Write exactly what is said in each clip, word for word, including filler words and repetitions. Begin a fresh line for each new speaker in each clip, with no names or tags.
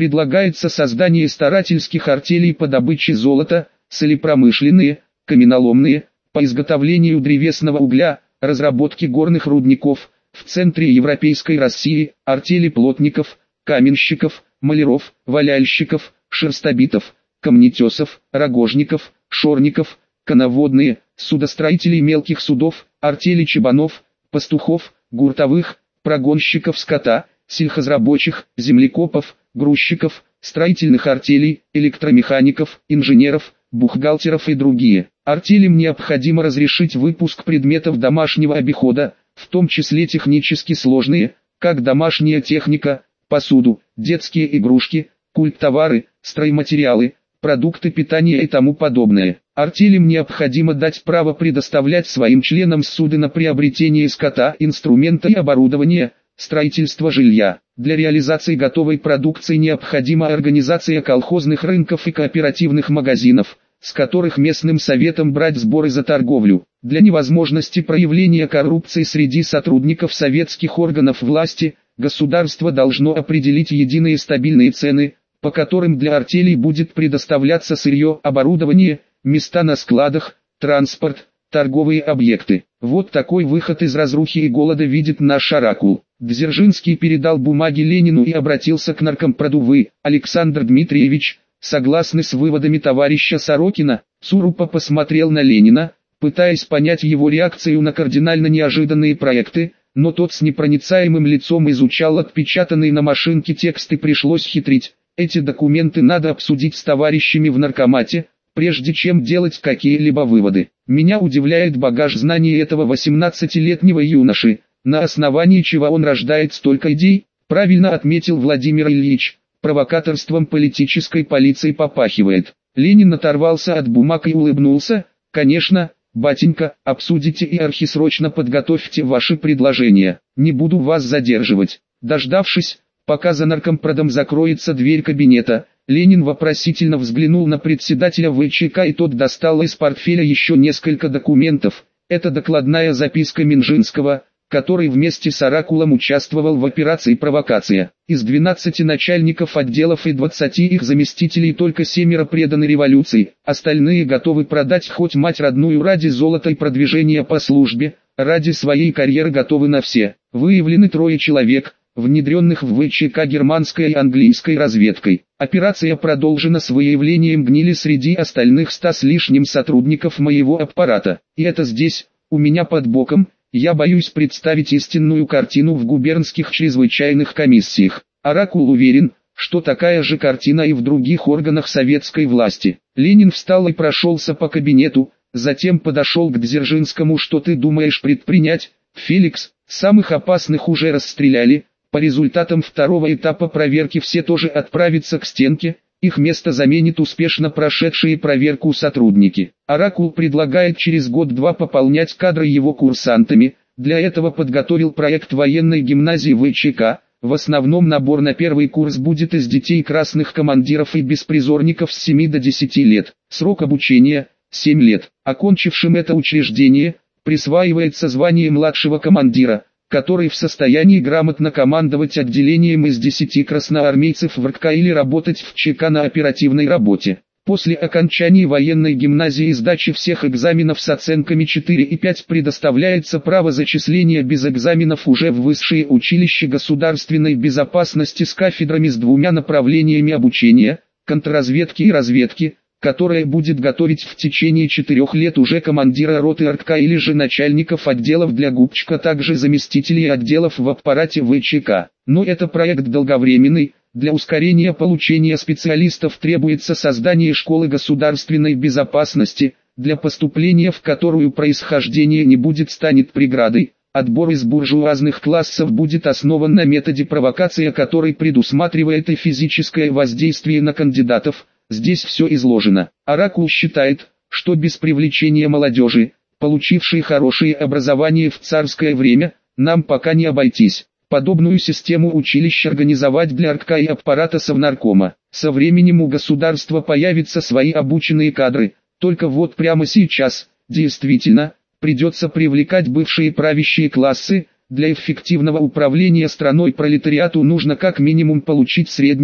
Предлагается создание старательских артелей по добыче золота, солепромышленные, каменоломные, по изготовлению древесного угля, разработке горных рудников, в центре Европейской России, артели плотников, каменщиков, маляров, валяльщиков, шерстобитов, камнетесов, рогожников, шорников, коноводные, судостроителей мелких судов, артели чабанов, пастухов, гуртовых, прогонщиков скота, сельхозрабочих, землекопов, грузчиков, строительных артелей, электромехаников, инженеров, бухгалтеров и другие. Артелям необходимо разрешить выпуск предметов домашнего обихода, в том числе технически сложные, как домашняя техника, посуду, детские игрушки, культтовары, стройматериалы, продукты питания и тому подобное. Артелям необходимо дать право предоставлять своим членам суды на приобретение скота, инструмента и оборудования, строительство жилья. Для реализации готовой продукции необходима организация колхозных рынков и кооперативных магазинов, с которых местным советам брать сборы за торговлю. Для невозможности проявления коррупции среди сотрудников советских органов власти, государство должно определить единые стабильные цены, по которым для артелей будет предоставляться сырье, оборудование, места на складах, транспорт, торговые объекты. Вот такой выход из разрухи и голода видит наш оракул. Дзержинский передал бумаги Ленину и обратился к наркомпроду: «Вы, Александр Дмитриевич, согласны с выводами товарища Сорокина?» Цурупа посмотрел на Ленина, пытаясь понять его реакцию на кардинально неожиданные проекты, но тот с непроницаемым лицом изучал отпечатанные на машинке тексты. Пришлось хитрить. Эти документы надо обсудить с товарищами в наркомате, прежде чем делать какие-либо выводы. Меня удивляет багаж знаний этого восемнадцатилетнего юноши, на основании чего он рождает столько идей. Правильно отметил Владимир Ильич, провокаторством политической полиции попахивает. Ленин оторвался от бумаг и улыбнулся. Конечно, батенька, обсудите и архисрочно подготовьте ваши предложения. Не буду вас задерживать. Дождавшись, пока за наркомпродом закроется дверь кабинета, Ленин вопросительно взглянул на председателя ВЧК, и тот достал из портфеля еще несколько документов. Это докладная записка Минжинского, который вместе с оракулом участвовал в операции «Провокация». Из двенадцати начальников отделов и двадцати их заместителей только семеро преданы революции, остальные готовы продать хоть мать родную ради золота и продвижения по службе, ради своей карьеры готовы на все. Выявлены трое человек, внедренных в ВЧК германской и английской разведкой. Операция продолжена с выявлением гнили среди остальных ста с лишним сотрудников моего аппарата. И это здесь, у меня под боком. Я боюсь представить истинную картину в губернских чрезвычайных комиссиях. Оракул уверен, что такая же картина и в других органах советской власти. Ленин встал и прошелся по кабинету, затем подошел к Дзержинскому. «Что ты думаешь предпринять, Феликс? Самых опасных уже расстреляли. По результатам второго этапа проверки все тоже отправятся к стенке, их место заменит успешно прошедшие проверку сотрудники. Оракул предлагает через год-два пополнять кадры его курсантами, для этого подготовил проект военной гимназии ВЧК, в основном набор на первый курс будет из детей красных командиров и беспризорников с семи до десяти лет, срок обучения – семь лет. Окончившим это учреждение, присваивается звание младшего командира, который в состоянии грамотно командовать отделением из десяти красноармейцев в РККА или работать в ЧК на оперативной работе. После окончания военной гимназии и сдачи всех экзаменов с оценками четыре и пять предоставляется право зачисления без экзаменов уже в высшие училища государственной безопасности с кафедрами с двумя направлениями обучения, контрразведки и разведки, которая будет готовить в течение четырех лет уже командира роты РККА или же начальников отделов для ГУПЧКа, также заместителей отделов в аппарате ВЧК. Но это проект долговременный, для ускорения получения специалистов требуется создание школы государственной безопасности, для поступления в которую происхождение не будет станет преградой. Отбор из буржуазных классов будет основан на методе провокация, который предусматривает и физическое воздействие на кандидатов. Здесь все изложено. Оракул считает, что без привлечения молодежи, получившей хорошее образование в царское время, нам пока не обойтись. Подобную систему училищ организовать для РККА и аппарата Совнаркома. Со временем у государства появятся свои обученные кадры, только вот прямо сейчас, действительно, придется привлекать бывшие правящие классы. Для эффективного управления страной пролетариату нужно как минимум получить среднее,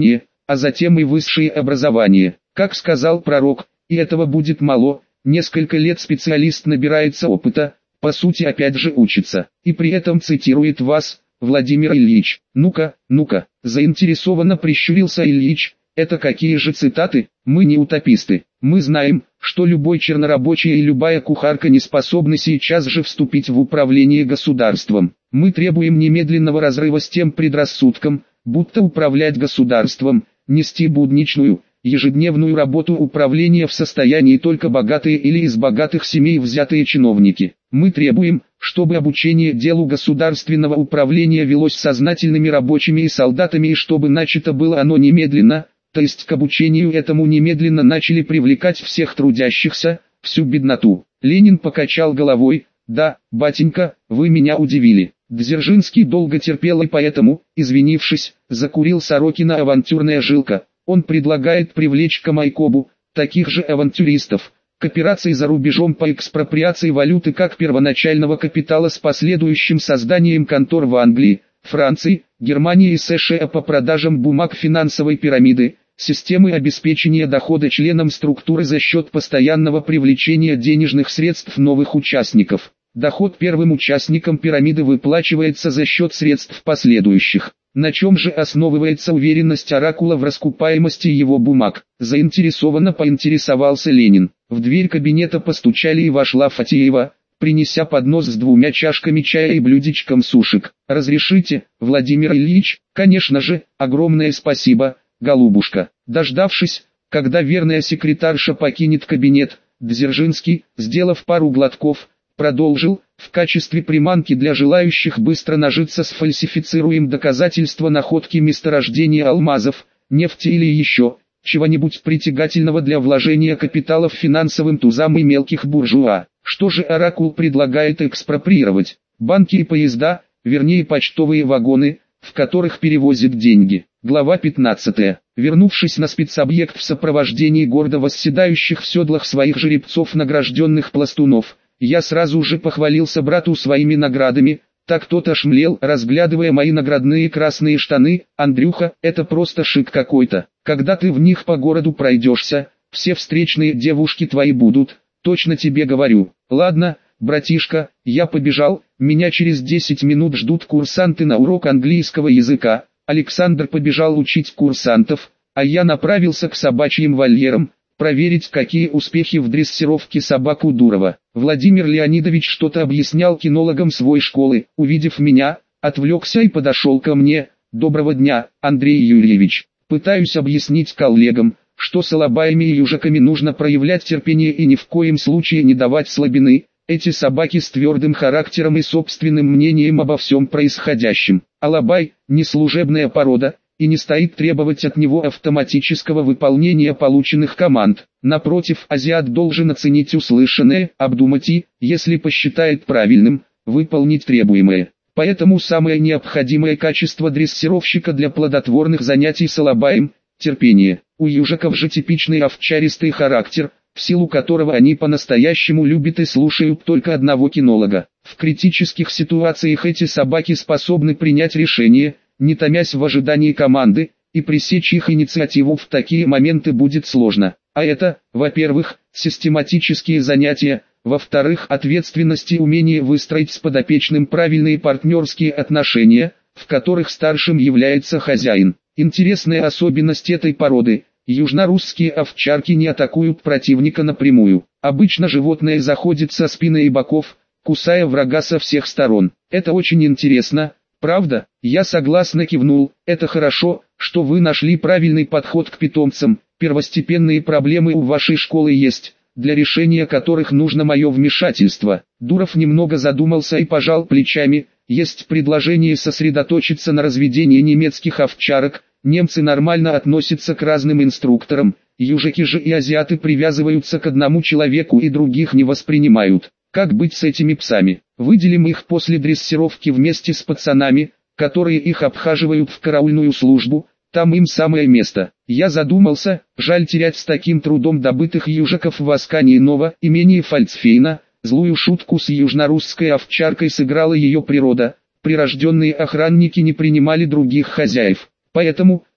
а затем и высшее образование. Как сказал пророк, и этого будет мало, несколько лет специалист набирается опыта, по сути опять же учится, и при этом цитирует вас, Владимир Ильич. Ну-ка, ну-ка, заинтересованно прищурился Ильич, это какие же цитаты? Мы не утописты, мы знаем, что любой чернорабочий и любая кухарка не способны сейчас же вступить в управление государством. Мы требуем немедленного разрыва с тем предрассудком, будто управлять государством, нести будничную, ежедневную работу управления в состоянии только богатые или из богатых семей взятые чиновники. Мы требуем, чтобы обучение делу государственного управления велось сознательными рабочими и солдатами и чтобы начато было оно немедленно, то есть к обучению этому немедленно начали привлекать всех трудящихся, всю бедноту. Ленин покачал головой: да, батенька, вы меня удивили. Дзержинский долго терпел и поэтому, извинившись, закурил Сорокина авантюрная жилка. Он предлагает привлечь к Майкобу таких же авантюристов, к операции за рубежом по экспроприации валюты как первоначального капитала с последующим созданием контор в Англии, Франции, Германии и США по продажам бумаг финансовой пирамиды, системы обеспечения дохода членам структуры за счет постоянного привлечения денежных средств новых участников. Доход первым участникам пирамиды выплачивается за счет средств последующих. На чем же основывается уверенность оракула в раскупаемости его бумаг? Заинтересованно поинтересовался Ленин. В дверь кабинета постучали и вошла Фатеева, принеся поднос с двумя чашками чая и блюдечком сушек. «Разрешите, Владимир Ильич?» «Конечно же, огромное спасибо, голубушка». Дождавшись, когда верная секретарша покинет кабинет, Дзержинский, сделав пару глотков, продолжил: в качестве приманки для желающих быстро нажиться сфальсифицируем доказательства находки месторождения алмазов, нефти или еще чего-нибудь притягательного для вложения капиталов финансовым тузам и мелких буржуа. Что же оракул предлагает экспроприировать? Банки и поезда, вернее почтовые вагоны, в которых перевозят деньги. Глава пятнадцатая. Вернувшись на спецобъект в сопровождении гордо восседающих в седлах своих жеребцов награжденных пластунов, я сразу же похвалился брату своими наградами, так тот ошмлел, разглядывая мои наградные красные штаны. «Андрюха, это просто шик какой-то. Когда ты в них по городу пройдешься, все встречные девушки твои будут, точно тебе говорю. Ладно, братишка, я побежал, меня через десять минут ждут курсанты на урок английского языка». Александр побежал учить курсантов, а я направился к собачьим вольерам, проверить, какие успехи в дрессировке собак у Дурова. Владимир Леонидович что-то объяснял кинологам своей школы, увидев меня, отвлекся и подошел ко мне. «Доброго дня, Андрей Юрьевич. Пытаюсь объяснить коллегам, что с алабаями и южаками нужно проявлять терпение и ни в коем случае не давать слабины. Эти собаки с твердым характером и собственным мнением обо всем происходящем. Алабай – не служебная порода, и не стоит требовать от него автоматического выполнения полученных команд. Напротив, азиат должен оценить услышанное, обдумать и, если посчитает правильным, выполнить требуемое. Поэтому самое необходимое качество дрессировщика для плодотворных занятий с алабаем – терпение. У южаков же типичный овчаристый характер, в силу которого они по-настоящему любят и слушают только одного кинолога. В критических ситуациях эти собаки способны принять решение, не томясь в ожидании команды, и пресечь их инициативу в такие моменты будет сложно. А это, во-первых, систематические занятия, во-вторых, ответственность и умение выстроить с подопечным правильные партнерские отношения, в которых старшим является хозяин. Интересная особенность этой породы – южнорусские овчарки не атакуют противника напрямую. Обычно животное заходит со спины и боков, кусая врага со всех сторон. Это очень интересно. Правда? Я согласно кивнул. Это хорошо, что вы нашли правильный подход к питомцам. Первостепенные проблемы у вашей школы есть, для решения которых нужно мое вмешательство. Дуров немного задумался и пожал плечами. Есть предложение сосредоточиться на разведении немецких овчарок. Немцы нормально относятся к разным инструкторам, южаки же и азиаты привязываются к одному человеку и других не воспринимают. Как быть с этими псами? Выделим их после дрессировки вместе с пацанами, которые их обхаживают в караульную службу, там им самое место. Я задумался, жаль терять с таким трудом добытых южаков в Аскане иного, имени Фальцфейна. Злую шутку с южнорусской овчаркой сыграла ее природа, прирожденные охранники не принимали других хозяев. Поэтому,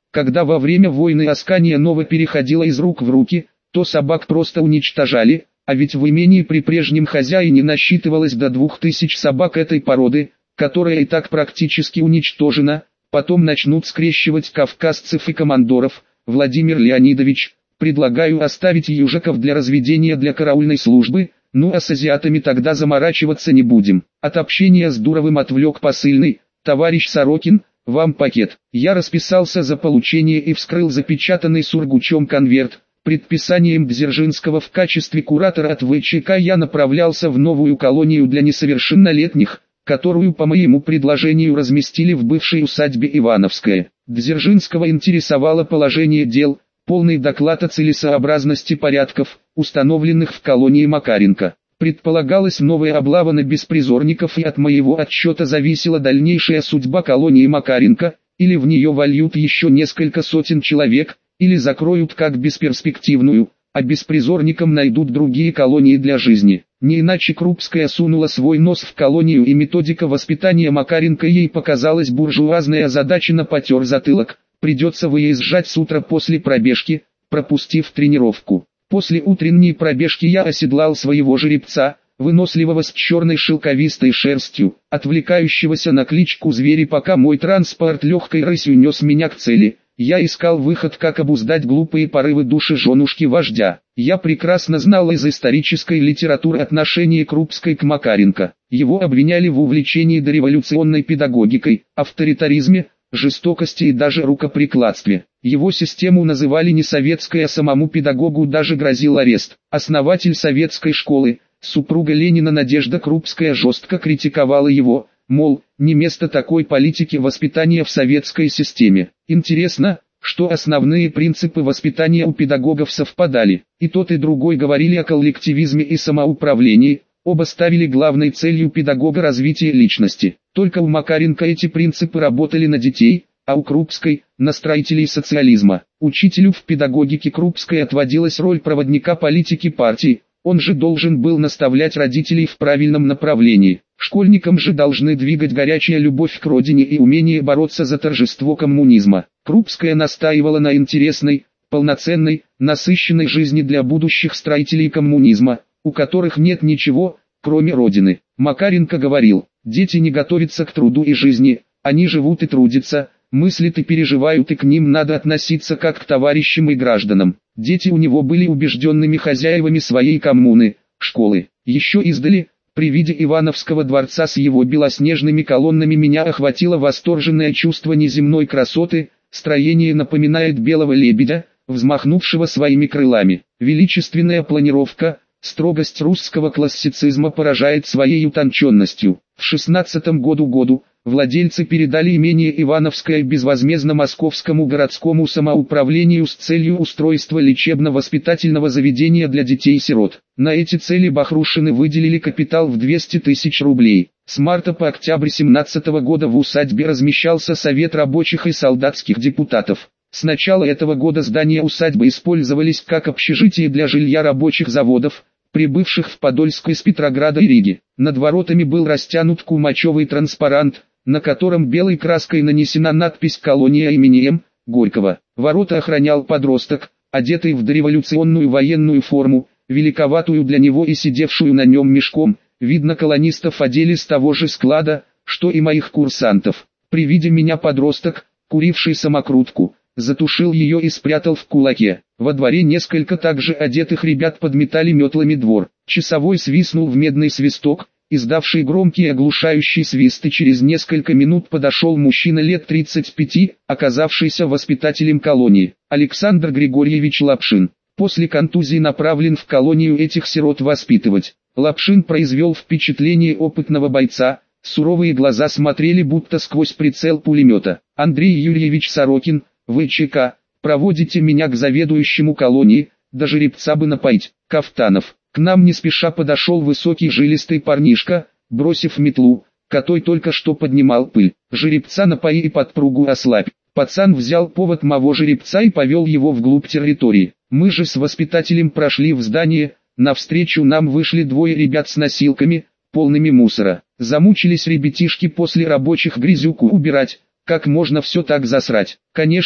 Когда во время войны Аскания Нова переходила из рук в руки, то собак просто уничтожали, а ведь в имении при прежнем хозяине насчитывалось до двух тысяч собак этой породы, которая и так практически уничтожена. Потом начнут скрещивать кавказцев и командоров. Владимир Леонидович, предлагаю оставить южаков для разведения для караульной службы, ну а с азиатами тогда заморачиваться не будем. От общения с Дуровым отвлек посыльный: товарищ Сорокин, вам пакет. Я расписался за получение и вскрыл запечатанный сургучом конверт. Предписанием Дзержинского в качестве куратора от ВЧК я направлялся в новую колонию для несовершеннолетних, которую по моему предложению разместили в бывшей усадьбе Ивановская. Дзержинского интересовало положение дел, полный доклад о целесообразности порядков, установленных в колонии Макаренко. Предполагалась новая облава на беспризорников, и от моего отчета зависела дальнейшая судьба колонии Макаренко: или в нее вольют еще несколько сотен человек, или закроют как бесперспективную, а беспризорникам найдут другие колонии для жизни. Не иначе Крупская сунула свой нос в колонию, и методика воспитания Макаренко ей показалась буржуазной, озадаченно потер затылок: придется выезжать с утра после пробежки, пропустив тренировку. После утренней пробежки я оседлал своего жеребца, выносливого с черной шелковистой шерстью, отвлекающегося на кличку Звери. Пока мой транспорт легкой рысью нес меня к цели, я искал выход, как обуздать глупые порывы души женушки вождя. Я прекрасно знал из исторической литературы отношение Крупской к Макаренко. Его обвиняли в увлечении дореволюционной педагогикой, авторитаризме, жестокости и даже рукоприкладстве. Его систему называли не советской, а самому педагогу даже грозил арест. Основатель советской школы, супруга Ленина Надежда Крупская, жестко критиковала его, мол, не место такой политики воспитания в советской системе. Интересно, что основные принципы воспитания у педагогов совпадали. И тот и другой говорили о коллективизме и самоуправлении, оба ставили главной целью педагога развитие личности. Только у Макаренко эти принципы работали на детей, а у Крупской – на строителей социализма. Учителю в педагогике Крупской отводилась роль проводника политики партии, он же должен был наставлять родителей в правильном направлении. Школьникам же должны двигать горячая любовь к родине и умение бороться за торжество коммунизма. Крупская настаивала на интересной, полноценной, насыщенной жизни для будущих строителей коммунизма, у которых нет ничего, кроме родины. Макаренко говорил: дети не готовятся к труду и жизни, они живут и трудятся, мыслят и переживают, и к ним надо относиться как к товарищам и гражданам. Дети у него были убежденными хозяевами своей коммуны, школы. Еще издали, при виде Ивановского дворца с его белоснежными колоннами, меня охватило восторженное чувство неземной красоты. Строение напоминает белого лебедя, взмахнувшего своими крылами. Величественная планировка, строгость русского классицизма поражает своей утонченностью. В шестнадцатом году году владельцы передали имение Ивановское безвозмездно Московскому городскому самоуправлению с целью устройства лечебно-воспитательного заведения для детей-сирот. На эти цели Бахрушины выделили капитал в двести тысяч рублей. С марта по октябрь семнадцатого года в усадьбе размещался Совет рабочих и солдатских депутатов. С начала этого года здания усадьбы использовались как общежитие для жилья рабочих заводов, прибывших в Подольск из Петрограда и Риги. Над воротами был растянут кумачевый транспарант, на котором белой краской нанесена надпись «Колония имени М. Горького». Ворота охранял подросток, одетый в дореволюционную военную форму, великоватую для него и сидевшую на нем мешком. Видно, колонистов одели с того же склада, что и моих курсантов. При виде меня подросток, куривший самокрутку, затушил ее и спрятал в кулаке. Во дворе несколько также одетых ребят подметали метлами двор. Часовой свистнул в медный свисток, издавший громкий оглушающий свист, и через несколько минут подошел мужчина лет тридцати пяти, оказавшийся воспитателем колонии. Александр Григорьевич Лапшин. После контузии направлен в колонию этих сирот воспитывать. Лапшин произвел впечатление опытного бойца, суровые глаза смотрели будто сквозь прицел пулемета. Андрей Юрьевич Сорокин, ВЧК, проводите меня к заведующему колонии, да жеребца бы напоить. Кафтанов. К нам не спеша подошел высокий жилистый парнишка, бросив метлу, который только что поднимал пыль. Жеребца напои и подпругу ослабь. Пацан взял повод моего жеребца и повел его вглубь территории. Мы же с воспитателем прошли в здание, навстречу нам вышли двое ребят с носилками, полными мусора. Замучились ребятишки после рабочих грязюку убирать, как можно все так засрать. Конечно,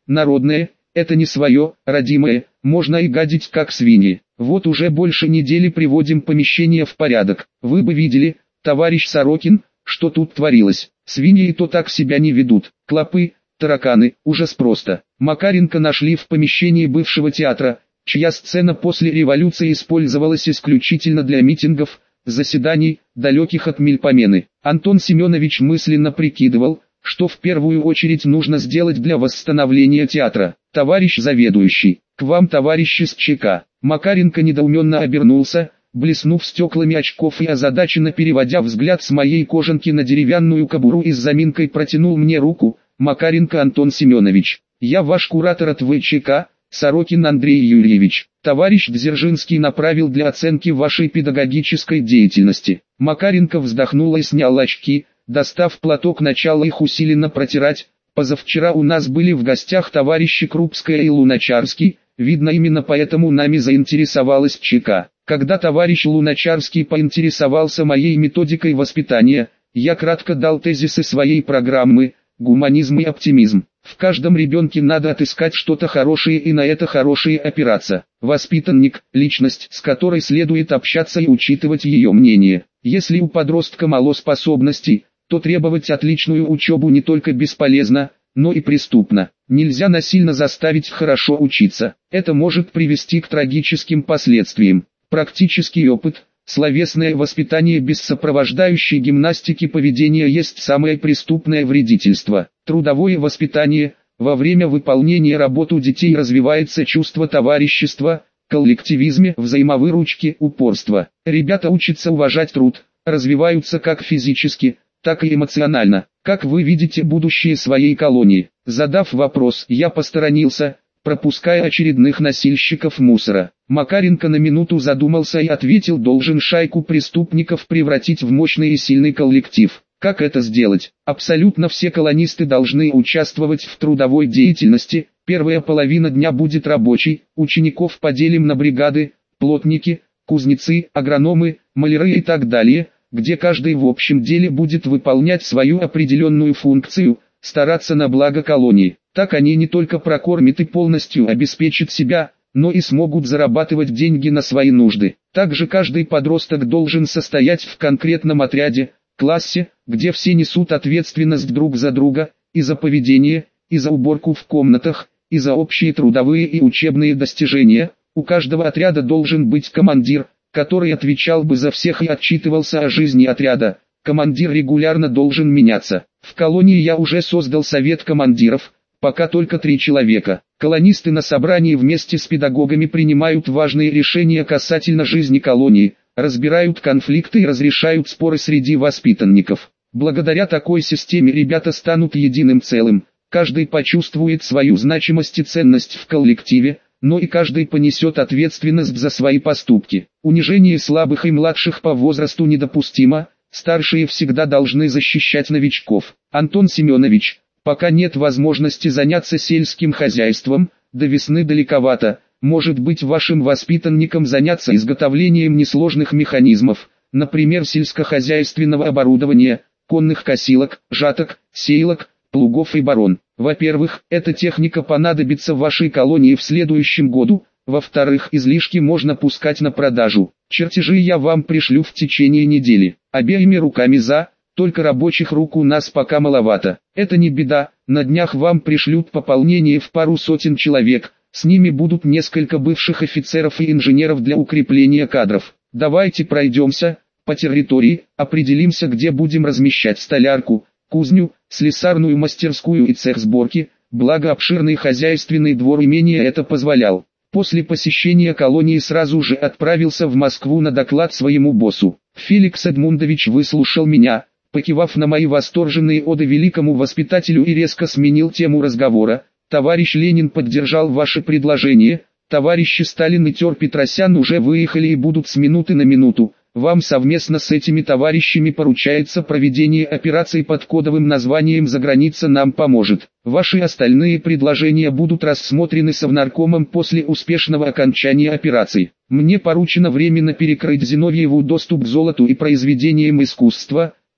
народное, это не свое, родимое, можно и гадить как свиньи. Вот уже больше недели приводим помещение в порядок. Вы бы видели, товарищ Сорокин, что тут творилось. Свиньи и то так себя не ведут. Клопы, тараканы, ужас просто. Макаренко нашли в помещении бывшего театра, чья сцена после революции использовалась исключительно для митингов, заседаний, далеких от Мельпомены. Антон Семенович мысленно прикидывал, что в первую очередь нужно сделать для восстановления театра. Товарищ заведующий, к вам товарищ из ЧК. Макаренко недоуменно обернулся, блеснув стеклами очков и озадаченно переводя взгляд с моей кожанки на деревянную кобуру и с заминкой протянул мне руку. Макаренко Антон Семенович, я ваш куратор от ВЧК, Сорокин Андрей Юрьевич. Товарищ Дзержинский направил для оценки вашей педагогической деятельности. Макаренко вздохнул и снял очки, достав платок, начал их усиленно протирать. Позавчера у нас были в гостях товарищи Крупская и Луначарский, видно именно поэтому нами заинтересовалась ЧК. Когда товарищ Луначарский поинтересовался моей методикой воспитания, я кратко дал тезисы своей программы «Гуманизм и оптимизм». В каждом ребенке надо отыскать что-то хорошее и на это хорошее опираться. Воспитанник – личность, с которой следует общаться и учитывать ее мнение. Если у подростка мало способностей, то требовать отличную учебу не только бесполезно, но и преступно. Нельзя насильно заставить хорошо учиться. Это может привести к трагическим последствиям. Практический опыт, словесное воспитание без сопровождающей гимнастики поведения есть самое преступное вредительство. Трудовое воспитание. Во время выполнения работ у детей развивается чувство товарищества, коллективизме, взаимовыручки, упорства. Ребята учатся уважать труд, развиваются как физически, так и эмоционально. Как вы видите будущее своей колонии? Задав вопрос, я посторонился, пропуская очередных носильщиков мусора. Макаренко на минуту задумался и ответил: должен шайку преступников превратить в мощный и сильный коллектив. Как это сделать? Абсолютно все колонисты должны участвовать в трудовой деятельности. Первая половина дня будет рабочей, учеников поделим на бригады, плотники, кузнецы, агрономы, маляры и так далее, где каждый в общем деле будет выполнять свою определенную функцию, стараться на благо колонии. Так они не только прокормят и полностью обеспечат себя, но и смогут зарабатывать деньги на свои нужды. Также каждый подросток должен состоять в конкретном отряде, классе, где все несут ответственность друг за друга, и за поведение, и за уборку в комнатах, и за общие трудовые и учебные достижения. У каждого отряда должен быть командир, который отвечал бы за всех и отчитывался о жизни отряда. Командир регулярно должен меняться. В колонии я уже создал совет командиров, пока только три человека. Колонисты на собрании вместе с педагогами принимают важные решения касательно жизни колонии, разбирают конфликты и разрешают споры среди воспитанников. Благодаря такой системе ребята станут единым целым, каждый почувствует свою значимость и ценность в коллективе, но и каждый понесет ответственность за свои поступки. Унижение слабых и младших по возрасту недопустимо, старшие всегда должны защищать новичков. Антон Семенович, пока нет возможности заняться сельским хозяйством, до весны далековато. Может быть, вашим воспитанникам заняться изготовлением несложных механизмов, например, сельскохозяйственного оборудования, конных косилок, жаток, сеялок, плугов и барон. Во-первых, эта техника понадобится в вашей колонии в следующем году, во-вторых, излишки можно пускать на продажу. Чертежи я вам пришлю в течение недели. Обеими руками за, только рабочих рук у нас пока маловато. Это не беда, на днях вам пришлют пополнение в пару сотен человек. С ними будут несколько бывших офицеров и инженеров для укрепления кадров. Давайте пройдемся по территории, определимся, где будем размещать столярку, кузню, слесарную мастерскую и цех сборки, благо обширный хозяйственный двор имения это позволял. После посещения колонии сразу же отправился в Москву на доклад своему боссу. Феликс Эдмундович выслушал меня, покивав на мои восторженные оды великому воспитателю, и резко сменил тему разговора. Товарищ Ленин поддержал ваше предложение, товарищи Сталин и Тер Петросян уже выехали и будут с минуты на минуту. Вам совместно с этими товарищами поручается проведение операций под кодовым названием «Заграница нам поможет». Ваши остальные предложения будут рассмотрены совнаркомом после успешного окончания операций. Мне поручено временно перекрыть Зиновьеву доступ к золоту и произведениям искусства,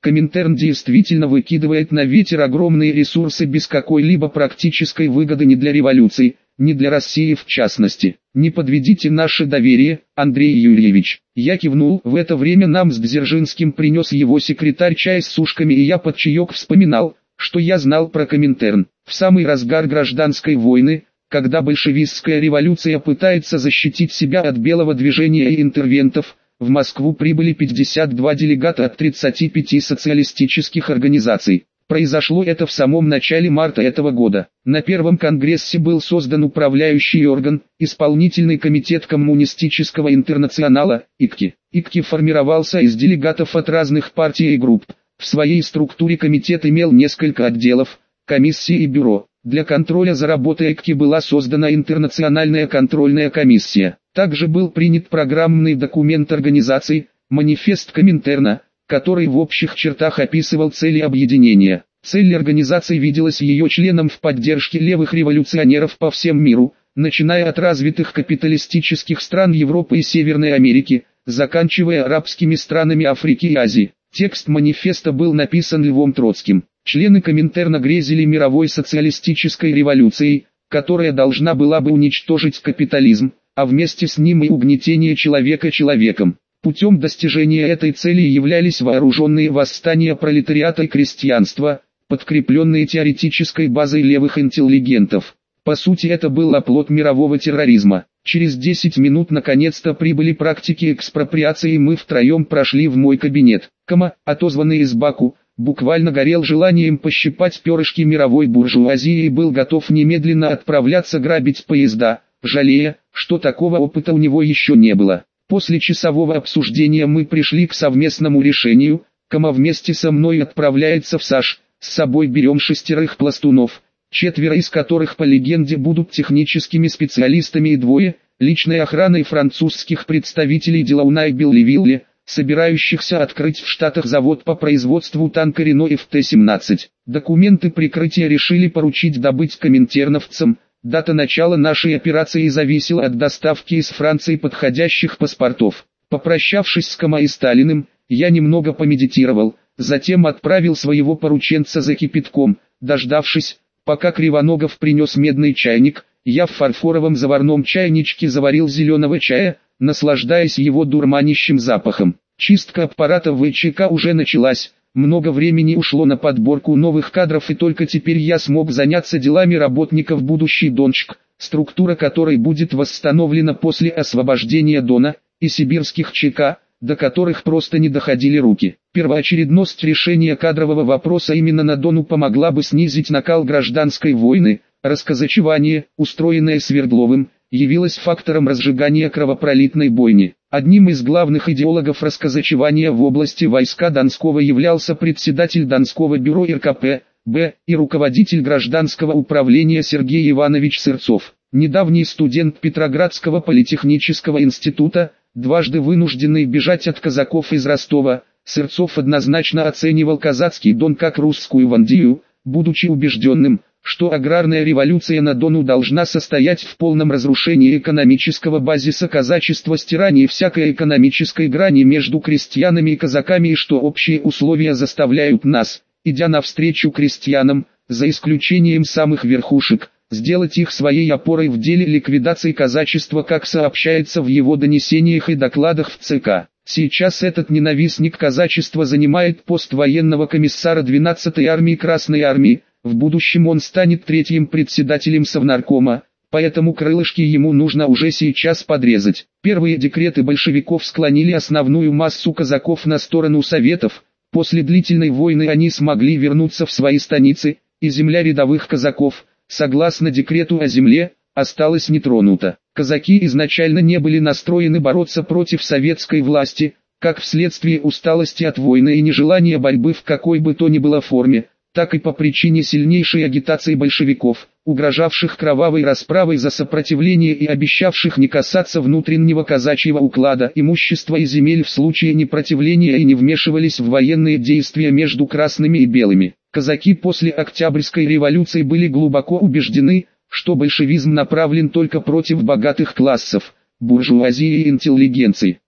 Коминтерн действительно выкидывает на ветер огромные ресурсы без какой-либо практической выгоды ни для революции, ни для России в частности. Не подведите наше доверие, Андрей Юрьевич. Я кивнул. В это время нам с Дзержинским принес его секретарь чай с сушками, и я под чаек вспоминал, что я знал про Коминтерн. В самый разгар гражданской войны, когда большевистская революция пытается защитить себя от белого движения и интервентов, в Москву прибыли пятьдесят два делегата от тридцати пяти социалистических организаций. Произошло это в самом начале марта этого года. На первом конгрессе был создан управляющий орган, исполнительный комитет коммунистического интернационала, ИККИ. ИККИ формировался из делегатов от разных партий и групп. В своей структуре комитет имел несколько отделов, комиссий и бюро. Для контроля за работой ИККИ была создана Интернациональная контрольная комиссия. Также был принят программный документ организации, манифест Коминтерна, который в общих чертах описывал цели объединения. Цель организации виделась ее членам в поддержке левых революционеров по всем миру, начиная от развитых капиталистических стран Европы и Северной Америки, заканчивая арабскими странами Африки и Азии. Текст манифеста был написан Львом Троцким. Члены Коминтерна грезили мировой социалистической революцией, которая должна была бы уничтожить капитализм, а вместе с ним и угнетение человека человеком. Путем достижения этой цели являлись вооруженные восстания пролетариата и крестьянства, подкрепленные теоретической базой левых интеллигентов. По сути, это был оплот мирового терроризма. Через десять минут наконец-то прибыли практики экспроприации, и мы втроем прошли в мой кабинет. Кома, отозванный из Баку, буквально горел желанием пощипать перышки мировой буржуазии и был готов немедленно отправляться грабить поезда, жалея, что такого опыта у него еще не было. После часового обсуждения мы пришли к совместному решению. Кома вместе со мной отправляется в САШ, с собой берем шестерых пластунов, четверо из которых по легенде будут техническими специалистами и двое – личной охраной французских представителей Делауна и Беллевилля, собирающихся открыть в Штатах завод по производству танка Рено эф тэ семнадцать. Документы прикрытия решили поручить добыть коминтерновцам. Дата начала нашей операции зависела от доставки из Франции подходящих паспортов. Попрощавшись с Кома и Сталиным, я немного помедитировал, затем отправил своего порученца за кипятком. Дождавшись, пока Кривоногов принес медный чайник, я в фарфоровом заварном чайничке заварил зеленого чая, наслаждаясь его дурманящим запахом. Чистка аппарата вэ че ка уже началась. Много времени ушло на подборку новых кадров, и только теперь я смог заняться делами работников будущей Дончк, структура которой будет восстановлена после освобождения Дона, и сибирских ЧК, до которых просто не доходили руки. Первоочередность решения кадрового вопроса именно на Дону помогла бы снизить накал гражданской войны. Расказачевание, устроенное Свердловым, явилось фактором разжигания кровопролитной бойни. Одним из главных идеологов расказачевания в области войска Донского являлся председатель Донского бюро эр ка пэ бэ и руководитель гражданского управления Сергей Иванович Сырцов. Недавний студент Петроградского политехнического института, дважды вынужденный бежать от казаков из Ростова, Сырцов однозначно оценивал казацкий Дон как русскую Вандию, будучи убежденным, что аграрная революция на Дону должна состоять в полном разрушении экономического базиса казачества, стирании всякой экономической грани между крестьянами и казаками, и что общие условия заставляют нас, идя навстречу крестьянам, за исключением самых верхушек, сделать их своей опорой в деле ликвидации казачества, как сообщается в его донесениях и докладах в цэ ка. Сейчас этот ненавистник казачества занимает пост военного комиссара двенадцатой армии Красной армии. В будущем он станет третьим председателем Совнаркома, поэтому крылышки ему нужно уже сейчас подрезать. Первые декреты большевиков склонили основную массу казаков на сторону советов. После длительной войны они смогли вернуться в свои станицы, и земля рядовых казаков, согласно декрету о земле, осталась нетронута. Казаки изначально не были настроены бороться против советской власти, как вследствие усталости от войны и нежелания борьбы в какой бы то ни было форме, так и по причине сильнейшей агитации большевиков, угрожавших кровавой расправой за сопротивление и обещавших не касаться внутреннего казачьего уклада, имущества и земель в случае непротивления, и не вмешивались в военные действия между красными и белыми. Казаки после Октябрьской революции были глубоко убеждены, что большевизм направлен только против богатых классов, буржуазии и интеллигенции.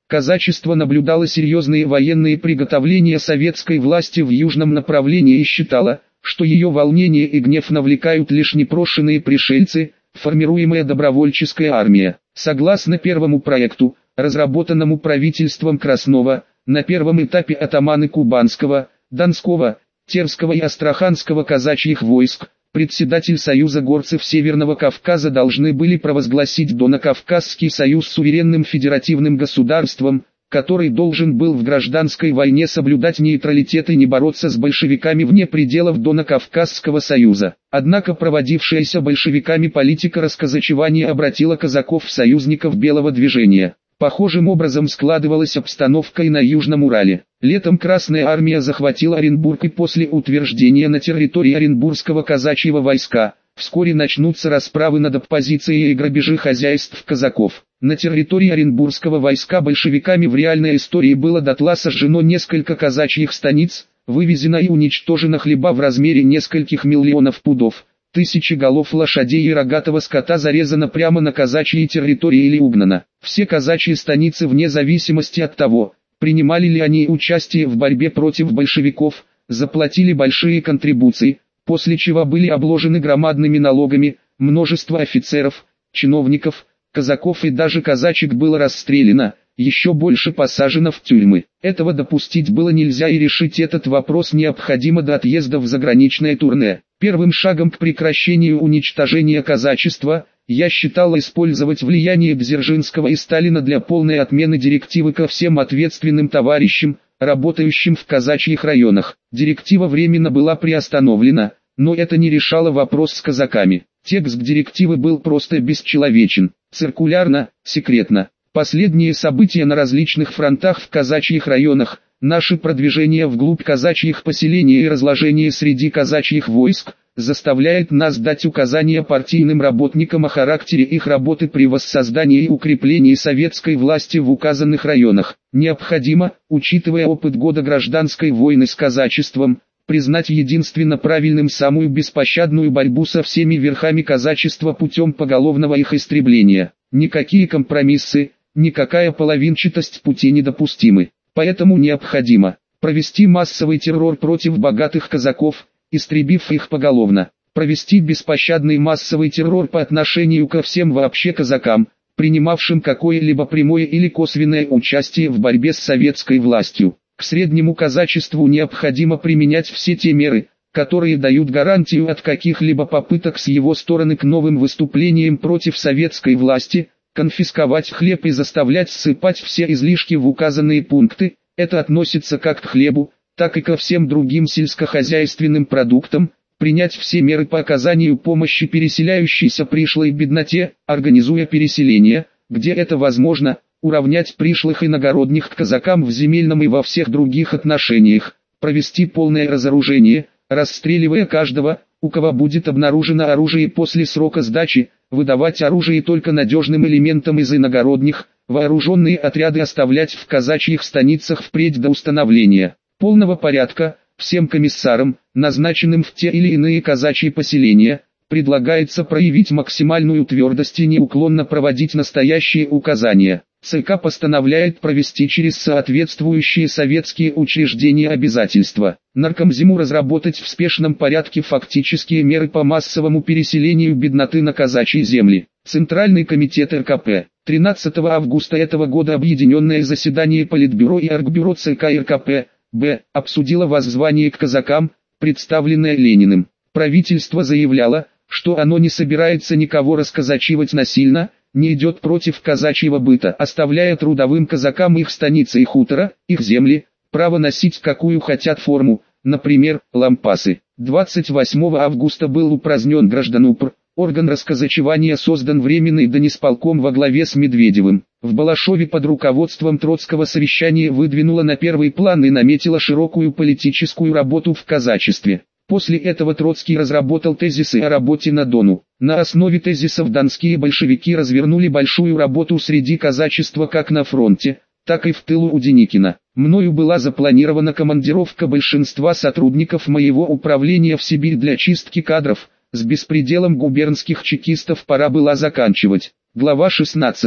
Казачество наблюдало серьезные военные приготовления советской власти в южном направлении и считало, что ее волнение и гнев навлекают лишь непрошенные пришельцы, формируемая добровольческая армия. Согласно первому проекту, разработанному правительством Краснова, на первом этапе атаманы Кубанского, Донского, Терского и Астраханского казачьих войск, председатель Союза горцев Северного Кавказа должны были провозгласить Донно-Кавказский союз суверенным федеративным государством, который должен был в гражданской войне соблюдать нейтралитет и не бороться с большевиками вне пределов Донно-Кавказского союза. Однако проводившаяся большевиками политика расказачевания обратила казаков в союзников белого движения. Похожим образом складывалась обстановка и на Южном Урале. Летом Красная армия захватила Оренбург, и после утверждения на территории Оренбургского казачьего войска, вскоре начнутся расправы над оппозицией и грабежи хозяйств казаков. На территории Оренбургского войска большевиками в реальной истории было дотла сожжено несколько казачьих станиц, вывезено и уничтожено хлеба в размере нескольких миллионов пудов. Тысячи голов лошадей и рогатого скота зарезано прямо на казачьей территории или угнано. Все казачьи станицы, вне зависимости от того, принимали ли они участие в борьбе против большевиков, заплатили большие контрибуции, после чего были обложены громадными налогами. Множество офицеров, чиновников, казаков и даже казачек было расстреляно, еще больше посажено в тюрьмы. Этого допустить было нельзя, и решить этот вопрос необходимо до отъезда в заграничное турне. Первым шагом к прекращению уничтожения казачества я считал использовать влияние Дзержинского и Сталина для полной отмены директивы ко всем ответственным товарищам, работающим в казачьих районах. Директива временно была приостановлена, но это не решало вопрос с казаками. Текст директивы был просто бесчеловечен, циркулярно, секретно. Последние события на различных фронтах в казачьих районах, наше продвижение вглубь казачьих поселений и разложение среди казачьих войск, заставляет нас дать указания партийным работникам о характере их работы при воссоздании и укреплении советской власти в указанных районах. Необходимо, учитывая опыт года гражданской войны с казачеством, признать единственно правильным самую беспощадную борьбу со всеми верхами казачества путем поголовного их истребления. Никакие компромиссы, никакая половинчатость пути недопустимы. Поэтому необходимо провести массовый террор против богатых казаков, истребив их поголовно, провести беспощадный массовый террор по отношению ко всем вообще казакам, принимавшим какое-либо прямое или косвенное участие в борьбе с советской властью. К среднему казачеству необходимо применять все те меры, которые дают гарантию от каких-либо попыток с его стороны к новым выступлениям против советской власти, конфисковать хлеб и заставлять ссыпать все излишки в указанные пункты. Это относится как к хлебу, так и ко всем другим сельскохозяйственным продуктам, принять все меры по оказанию помощи переселяющейся пришлой бедноте, организуя переселение, где это возможно, уравнять пришлых иногородних к казакам в земельном и во всех других отношениях, провести полное разоружение, расстреливая каждого, у кого будет обнаружено оружие после срока сдачи, выдавать оружие только надежным элементам из иногородних, вооруженные отряды оставлять в казачьих станицах впредь до установления полного порядка. Всем комиссарам, назначенным в те или иные казачьи поселения, предлагается проявить максимальную твердость и неуклонно проводить настоящие указания. ЦК постановляет провести через соответствующие советские учреждения обязательства Наркомзему разработать в спешном порядке фактические меры по массовому переселению бедноты на казачьи земли. Центральный комитет эр ка пэ. тринадцатого августа этого года объединенное заседание Политбюро и Оргбюро ЦК эр ка пэ Б обсудило воззвание к казакам, представленное Лениным. Правительство заявляло, что оно не собирается никого расказачивать насильно, не идет против казачьего быта, оставляя трудовым казакам их станицы и хутора, их земли, право носить какую хотят форму, например, лампасы. двадцать восьмого августа был упразднен Гражданупр, орган расказачевания создан временный донисполком во главе с Медведевым. В Балашове под руководством Троцкого совещание выдвинуло на первый план и наметило широкую политическую работу в казачестве. После этого Троцкий разработал тезисы о работе на Дону. На основе тезисов донские большевики развернули большую работу среди казачества как на фронте, так и в тылу у Деникина. Мною была запланирована командировка большинства сотрудников моего управления в Сибирь для чистки кадров. С беспределом губернских чекистов пора было заканчивать. Глава шестнадцатая.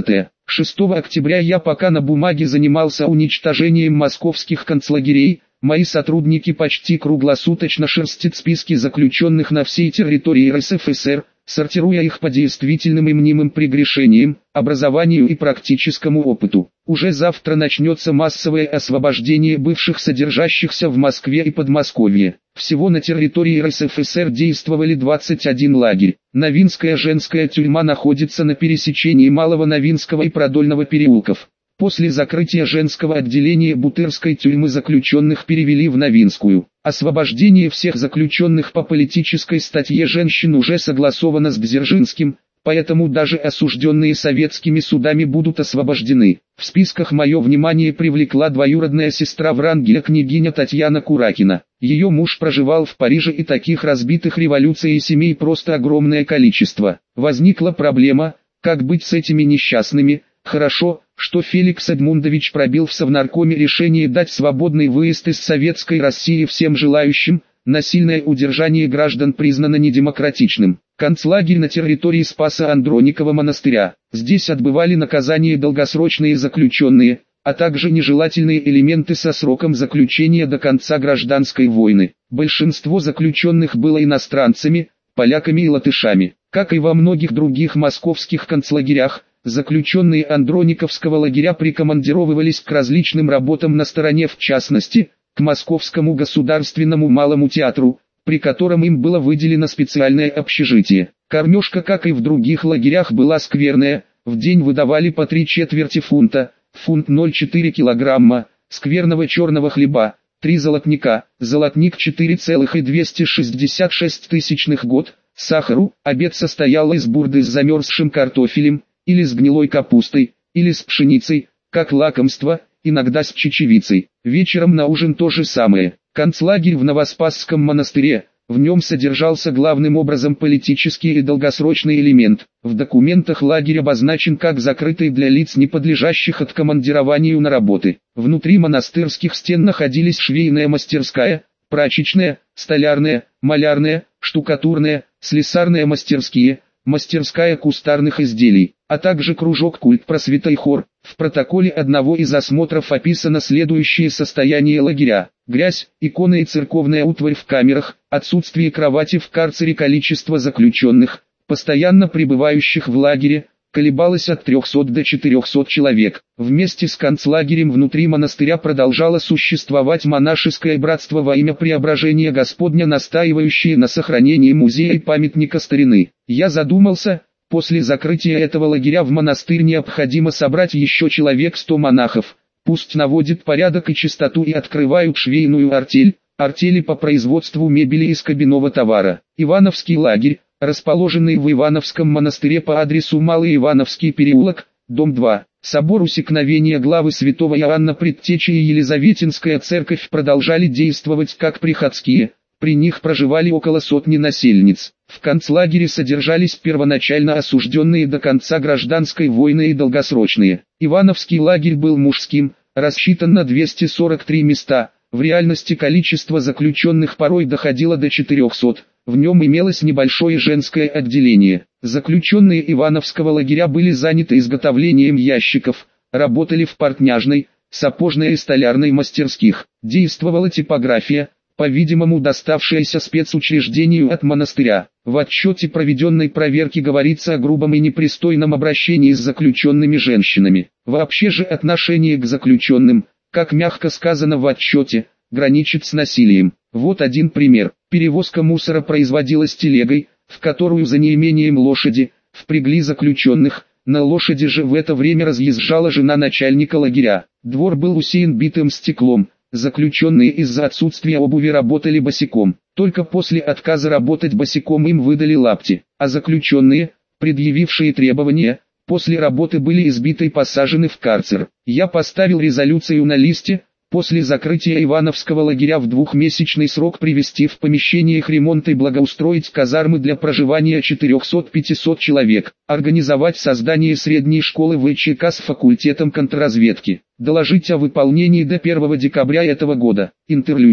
шестого октября я пока на бумаге занимался уничтожением московских концлагерей, мои сотрудники почти круглосуточно шерстят списки заключенных на всей территории эр эс эф эс эр, сортируя их по действительным и мнимым прегрешениям, образованию и практическому опыту. Уже завтра начнется массовое освобождение бывших содержащихся в Москве и Подмосковье. Всего на территории эр эс эф эс эр действовали двадцать один лагерь. Новинская женская тюрьма находится на пересечении Малого Новинского и Продольного переулков. После закрытия женского отделения Бутырской тюрьмы заключенных перевели в Новинскую. Освобождение всех заключенных по политической статье женщин уже согласовано с Дзержинским, поэтому даже осужденные советскими судами будут освобождены. В списках мое внимание привлекла двоюродная сестра Врангеля княгиня Татьяна Куракина. Ее муж проживал в Париже, и таких разбитых революцией семей просто огромное количество. Возникла проблема, как быть с этими несчастными. Хорошо, что Феликс Эдмундович пробил в Совнаркоме решение дать свободный выезд из Советской России всем желающим. Насильное удержание граждан признано недемократичным. Концлагерь на территории Спаса-Андроникова монастыря. Здесь отбывали наказание долгосрочные заключенные, а также нежелательные элементы со сроком заключения до конца гражданской войны. Большинство заключенных было иностранцами, поляками и латышами. Как и во многих других московских концлагерях, заключенные Андрониковского лагеря прикомандировывались к различным работам на стороне, в частности, к Московскому государственному малому театру, при котором им было выделено специальное общежитие. Кормежка, как и в других лагерях, была скверная, в день выдавали по три четверти фунта, фунт ноль целых четыре килограмма, скверного черного хлеба, три золотника, золотник четыре целых двести шестьдесят шесть тысячных год, сахару. Обед состоял из бурды с замерзшим картофелем, или с гнилой капустой, или с пшеницей, как лакомство, иногда с чечевицей. Вечером на ужин то же самое. Концлагерь в Новоспасском монастыре, в нем содержался главным образом политический и долгосрочный элемент. В документах лагерь обозначен как закрытый для лиц, не подлежащих откомандированию на работы. Внутри монастырских стен находились швейная мастерская, прачечная, столярная, малярная, штукатурная, слесарная мастерские, мастерская кустарных изделий, а также кружок культ просвета и хор. В протоколе одного из осмотров описано следующее состояние лагеря: грязь, иконы и церковная утварь в камерах, отсутствие кровати в карцере, количество заключенных, постоянно пребывающих в лагере, колебалось от трёхсот до четырёхсот человек. Вместе с концлагерем внутри монастыря продолжало существовать монашеское братство во имя Преображения Господня, настаивающее на сохранении музея и памятника старины. Я задумался, после закрытия этого лагеря в монастырь необходимо собрать еще человек сто монахов, пусть наводят порядок и чистоту и открывают швейную артель, артели по производству мебели из кабинного товара. Ивановский лагерь, расположенный в Ивановском монастыре по адресу Малый Ивановский переулок, дом два. Собор Усекновения главы святого Иоанна Предтечи и Елизаветинская церковь продолжали действовать как приходские, при них проживали около сотни насельниц. В концлагере содержались первоначально осужденные до конца гражданской войны и долгосрочные. Ивановский лагерь был мужским, рассчитан на двести сорок три места, в реальности количество заключенных порой доходило до четырёхсот. В нем имелось небольшое женское отделение. Заключенные Ивановского лагеря были заняты изготовлением ящиков, работали в портняжной, сапожной и столярной мастерских. Действовала типография, по-видимому доставшаяся спецучреждению от монастыря. В отчете проведенной проверки говорится о грубом и непристойном обращении с заключенными женщинами. Вообще же отношение к заключенным, как мягко сказано в отчете, граничит с насилием. Вот один пример. Перевозка мусора производилась телегой, в которую за неимением лошади впрягли заключенных. На лошади же в это время разъезжала жена начальника лагеря. Двор был усеян битым стеклом. Заключенные из-за отсутствия обуви работали босиком. Только после отказа работать босиком им выдали лапти. А заключенные, предъявившие требования, после работы были избиты и посажены в карцер. Я поставил резолюцию на листе: после закрытия Ивановского лагеря в двухмесячный срок привести в помещениях ремонт и благоустроить казармы для проживания четырёхсот-пятисот человек, организовать создание средней школы вэ че ка с факультетом контрразведки, доложить о выполнении до первого декабря этого года. Интерлюдия.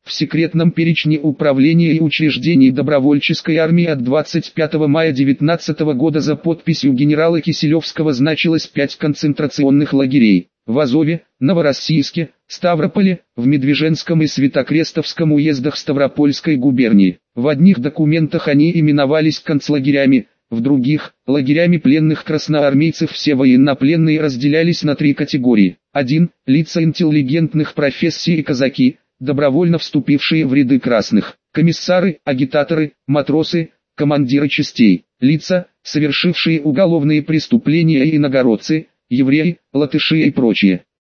В секретном перечне управления и учреждений добровольческой армии от двадцать пятого мая две тысячи девятнадцатого года за подписью генерала Киселевского значилось пять концентрационных лагерей: в Азове, Новороссийске, Ставрополе, в Медвеженском и Святокрестовском уездах Ставропольской губернии. В одних документах они именовались концлагерями, в других – лагерями пленных красноармейцев. Все военнопленные разделялись на три категории. один. Лица интеллигентных профессий и казаки, добровольно вступившие в ряды красных, комиссары, агитаторы, матросы, командиры частей. Лица, совершившие уголовные преступления и иногородцы, евреи, латыши и прочие.